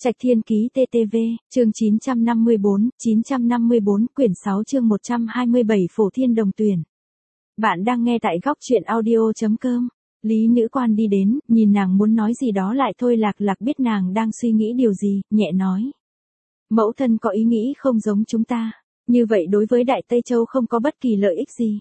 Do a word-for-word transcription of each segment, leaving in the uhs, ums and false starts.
Trạch Thiên Ký tê tê vê, chương chín trăm năm mươi bốn, chín trăm năm mươi bốn, quyển sáu chương một trăm hai mươi bảy Phổ Thiên Đồng Tuyển. Bạn đang nghe tại góc truyện audio.com. Lý nữ quan đi đến, nhìn nàng muốn nói gì đó lại thôi Lạc Lạc biết nàng đang suy nghĩ điều gì, nhẹ nói. Mẫu thân có ý nghĩ không giống chúng ta, như vậy đối với Đại Tây Châu không có bất kỳ lợi ích gì.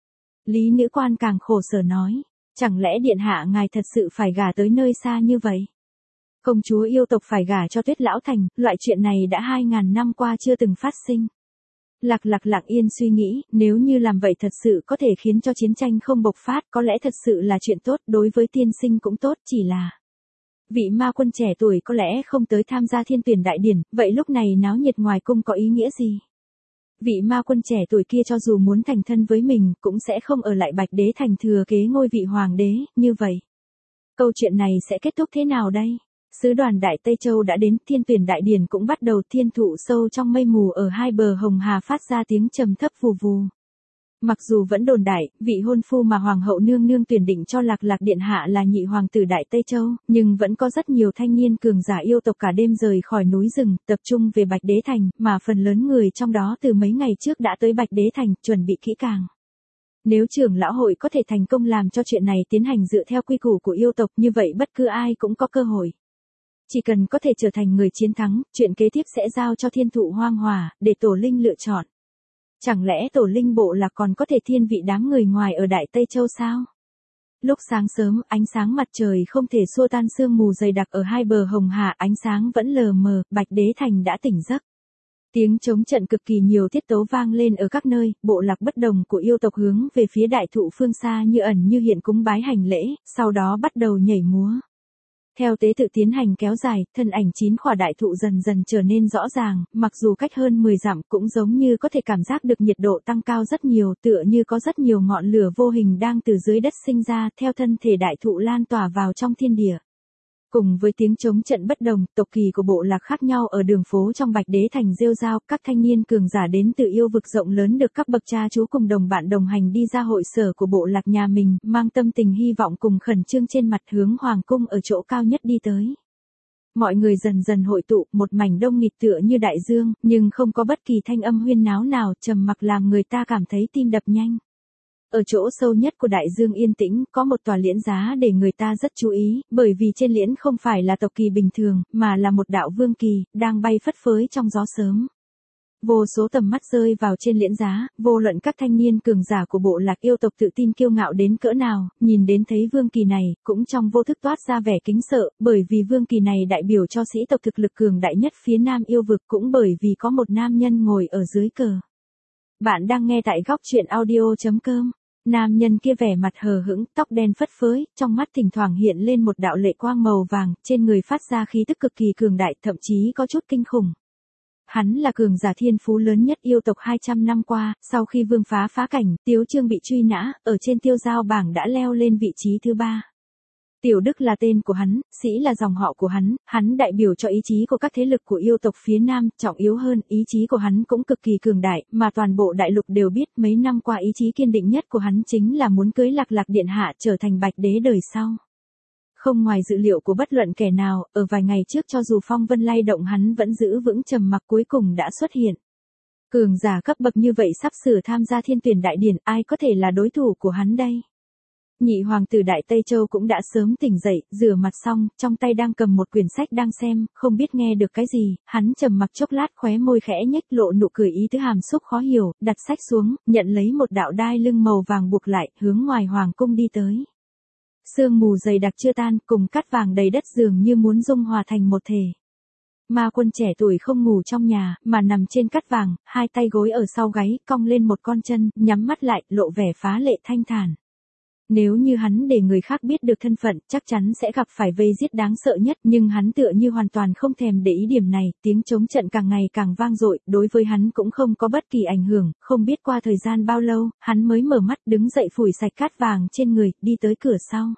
Lý nữ quan càng khổ sở nói, chẳng lẽ điện hạ ngài thật sự phải gả tới nơi xa như vậy? Công chúa yêu tộc phải gả cho Tuyết Lão Thành, loại chuyện này đã hai ngàn năm qua chưa từng phát sinh. Lạc Lạc lặng yên suy nghĩ, nếu như làm vậy thật sự có thể khiến cho chiến tranh không bộc phát, có lẽ thật sự là chuyện tốt, đối với tiên sinh cũng tốt, chỉ là vị ma quân trẻ tuổi có lẽ không tới tham gia thiên tuyển đại điển, vậy lúc này náo nhiệt ngoài cung có ý nghĩa gì? Vị ma quân trẻ tuổi kia cho dù muốn thành thân với mình, cũng sẽ không ở lại Bạch Đế Thành thừa kế ngôi vị hoàng đế, như vậy. Câu chuyện này sẽ kết thúc thế nào đây? Sứ đoàn Đại Tây Châu đã đến, thiên tuyển đại điển cũng bắt đầu, thiên thụ sâu trong mây mù ở hai bờ Hồng Hà phát ra tiếng trầm thấp vù vù. Mặc dù vẫn đồn đại, vị hôn phu mà Hoàng hậu nương nương tuyển định cho Lạc Lạc điện hạ là nhị hoàng tử Đại Tây Châu, nhưng vẫn có rất nhiều thanh niên cường giả yêu tộc cả đêm rời khỏi núi rừng, tập trung về Bạch Đế Thành, mà phần lớn người trong đó từ mấy ngày trước đã tới Bạch Đế Thành, chuẩn bị kỹ càng. Nếu trưởng lão hội có thể thành công làm cho chuyện này tiến hành dựa theo quy củ của yêu tộc, như vậy bất cứ ai cũng có cơ hội. Chỉ cần có thể trở thành người chiến thắng, chuyện kế tiếp sẽ giao cho thiên thụ hoang hòa, để tổ linh lựa chọn. Chẳng lẽ tổ linh bộ lạc còn có thể thiên vị đám người ngoài ở Đại Tây Châu sao? Lúc sáng sớm, ánh sáng mặt trời không thể xua tan sương mù dày đặc ở hai bờ Hồng Hà, ánh sáng vẫn lờ mờ, Bạch Đế Thành đã tỉnh giấc. Tiếng trống trận cực kỳ nhiều tiết tấu vang lên ở các nơi, bộ lạc bất đồng của yêu tộc hướng về phía đại thụ phương xa như ẩn như hiện cúng bái hành lễ, sau đó bắt đầu nhảy múa. Theo tế tự tiến hành kéo dài, thân ảnh chín khỏa đại thụ dần dần trở nên rõ ràng, mặc dù cách hơn mười dặm cũng giống như có thể cảm giác được nhiệt độ tăng cao rất nhiều, tựa như có rất nhiều ngọn lửa vô hình đang từ dưới đất sinh ra, theo thân thể đại thụ lan tỏa vào trong thiên địa. Cùng với tiếng trống trận bất đồng, tộc kỳ của bộ lạc khác nhau ở đường phố trong Bạch Đế Thành rêu rao, các thanh niên cường giả đến từ yêu vực rộng lớn được các bậc cha chú cùng đồng bạn đồng hành đi ra hội sở của bộ lạc nhà mình, mang tâm tình hy vọng cùng khẩn trương trên mặt hướng hoàng cung ở chỗ cao nhất đi tới. Mọi người dần dần hội tụ, một mảnh đông nghịt tựa như đại dương, nhưng không có bất kỳ thanh âm huyên náo nào, trầm mặc làm người ta cảm thấy tim đập nhanh. Ở chỗ sâu nhất của đại dương yên tĩnh, có một tòa liễn giá để người ta rất chú ý, bởi vì trên liễn không phải là tộc kỳ bình thường, mà là một đạo vương kỳ, đang bay phất phới trong gió sớm. Vô số tầm mắt rơi vào trên liễn giá, vô luận các thanh niên cường giả của bộ lạc yêu tộc tự tin kiêu ngạo đến cỡ nào, nhìn đến thấy vương kỳ này, cũng trong vô thức toát ra vẻ kính sợ, bởi vì vương kỳ này đại biểu cho sĩ tộc thực lực cường đại nhất phía nam yêu vực, cũng bởi vì có một nam nhân ngồi ở dưới cờ. Bạn đang nghe tại góc truyện audio.com. Nam nhân kia vẻ mặt hờ hững, tóc đen phất phới, trong mắt thỉnh thoảng hiện lên một đạo lệ quang màu vàng, trên người phát ra khí tức cực kỳ cường đại, thậm chí có chút kinh khủng. Hắn là cường giả thiên phú lớn nhất yêu tộc hai trăm năm qua, sau khi vương phá phá cảnh, Tiếu Trương bị truy nã, ở trên tiêu giao bảng đã leo lên vị trí thứ ba. Tiểu Đức là tên của hắn, Sĩ là dòng họ của hắn, hắn đại biểu cho ý chí của các thế lực của yêu tộc phía Nam, trọng yếu hơn, ý chí của hắn cũng cực kỳ cường đại, mà toàn bộ đại lục đều biết mấy năm qua ý chí kiên định nhất của hắn chính là muốn cưới Lạc Lạc điện hạ trở thành Bạch Đế đời sau. Không ngoài dự liệu của bất luận kẻ nào, ở vài ngày trước cho dù phong vân lay động hắn vẫn giữ vững trầm mặc cuối cùng đã xuất hiện. Cường giả cấp bậc như vậy sắp sửa tham gia thiên tuyển đại điển, ai có thể là đối thủ của hắn đây? Nhị hoàng tử Đại Tây Châu cũng đã sớm tỉnh dậy, rửa mặt xong, trong tay đang cầm một quyển sách đang xem, không biết nghe được cái gì, hắn trầm mặc chốc lát khóe môi khẽ nhếch lộ nụ cười ý tứ hàm xúc khó hiểu, đặt sách xuống, nhận lấy một đạo đai lưng màu vàng buộc lại, hướng ngoài hoàng cung đi tới. Sương mù dày đặc chưa tan, cùng cát vàng đầy đất dường như muốn dung hòa thành một thể. Ma quân trẻ tuổi không ngủ trong nhà, mà nằm trên cát vàng, hai tay gối ở sau gáy, cong lên một con chân, nhắm mắt lại, lộ vẻ phá lệ thanh thản. Nếu như hắn để người khác biết được thân phận, chắc chắn sẽ gặp phải vây giết đáng sợ nhất, nhưng hắn tựa như hoàn toàn không thèm để ý điểm này, tiếng trống trận càng ngày càng vang dội, đối với hắn cũng không có bất kỳ ảnh hưởng, không biết qua thời gian bao lâu, hắn mới mở mắt đứng dậy phủi sạch cát vàng trên người, đi tới cửa sau.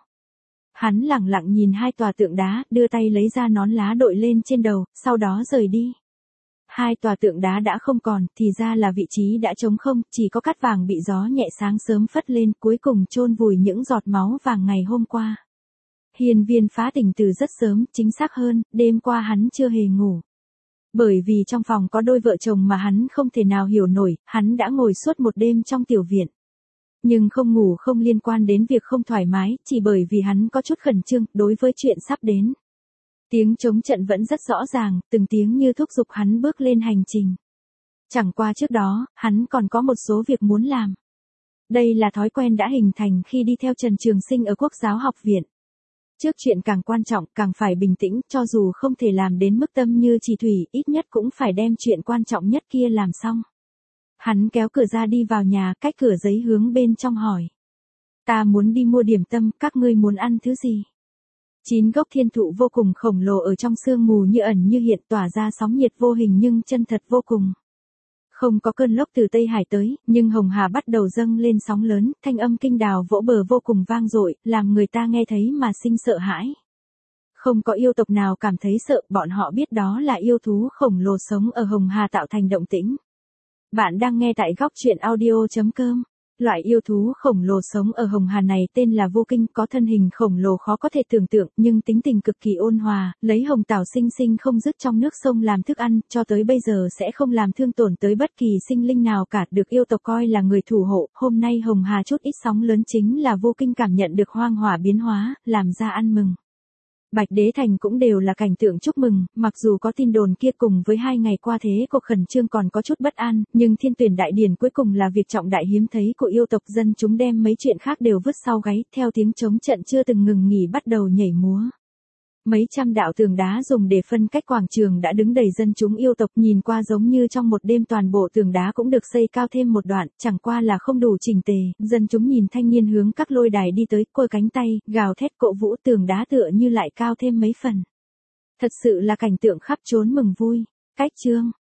Hắn lẳng lặng nhìn hai tòa tượng đá, đưa tay lấy ra nón lá đội lên trên đầu, sau đó rời đi. Hai tòa tượng đá đã không còn, thì ra là vị trí đã trống không, chỉ có cát vàng bị gió nhẹ sáng sớm phất lên, cuối cùng chôn vùi những giọt máu vàng ngày hôm qua. Hiên Viên phá tình từ rất sớm, chính xác hơn, đêm qua hắn chưa hề ngủ. Bởi vì trong phòng có đôi vợ chồng mà hắn không thể nào hiểu nổi, hắn đã ngồi suốt một đêm trong tiểu viện. Nhưng không ngủ không liên quan đến việc không thoải mái, chỉ bởi vì hắn có chút khẩn trương đối với chuyện sắp đến. Tiếng trống trận vẫn rất rõ ràng, từng tiếng như thúc giục hắn bước lên hành trình. Chẳng qua trước đó, hắn còn có một số việc muốn làm. Đây là thói quen đã hình thành khi đi theo Trần Trường Sinh ở Quốc giáo học viện. Trước chuyện càng quan trọng, càng phải bình tĩnh, cho dù không thể làm đến mức tâm như chỉ thủy, ít nhất cũng phải đem chuyện quan trọng nhất kia làm xong. Hắn kéo cửa ra đi vào nhà, cách cửa giấy hướng bên trong hỏi. Ta muốn đi mua điểm tâm, các ngươi muốn ăn thứ gì? Chín gốc thiên thụ vô cùng khổng lồ ở trong sương mù như ẩn như hiện tỏa ra sóng nhiệt vô hình nhưng chân thật vô cùng. Không có cơn lốc từ Tây Hải tới, nhưng Hồng Hà bắt đầu dâng lên sóng lớn, thanh âm kinh đào vỗ bờ vô cùng vang dội, làm người ta nghe thấy mà sinh sợ hãi. Không có yêu tộc nào cảm thấy sợ, bọn họ biết đó là yêu thú khổng lồ sống ở Hồng Hà tạo thành động tĩnh. Bạn đang nghe tại góc truyện audio chấm com. Loại yêu thú khổng lồ sống ở Hồng Hà này tên là vô kinh, có thân hình khổng lồ khó có thể tưởng tượng, nhưng tính tình cực kỳ ôn hòa, lấy hồng tảo sinh sinh không dứt trong nước sông làm thức ăn, cho tới bây giờ sẽ không làm thương tổn tới bất kỳ sinh linh nào cả, được yêu tộc coi là người thủ hộ. Hôm nay Hồng Hà chút ít sóng lớn chính là vô kinh cảm nhận được hoang hỏa biến hóa, làm ra ăn mừng. Bạch Đế Thành cũng đều là cảnh tượng chúc mừng, mặc dù có tin đồn kia cùng với hai ngày qua thế cuộc khẩn trương còn có chút bất an, nhưng thiên tuyển đại điển cuối cùng là việc trọng đại hiếm thấy của yêu tộc, dân chúng đem mấy chuyện khác đều vứt sau gáy, theo tiếng trống trận chưa từng ngừng nghỉ bắt đầu nhảy múa. Mấy trăm đạo tường đá dùng để phân cách quảng trường đã đứng đầy dân chúng yêu tộc, nhìn qua giống như trong một đêm toàn bộ tường đá cũng được xây cao thêm một đoạn, chẳng qua là không đủ chỉnh tề. Dân chúng nhìn thanh niên hướng các lôi đài đi tới, quơ cánh tay, gào thét cổ vũ, tường đá tựa như lại cao thêm mấy phần. Thật sự là cảnh tượng khắp trốn mừng vui. Cách chương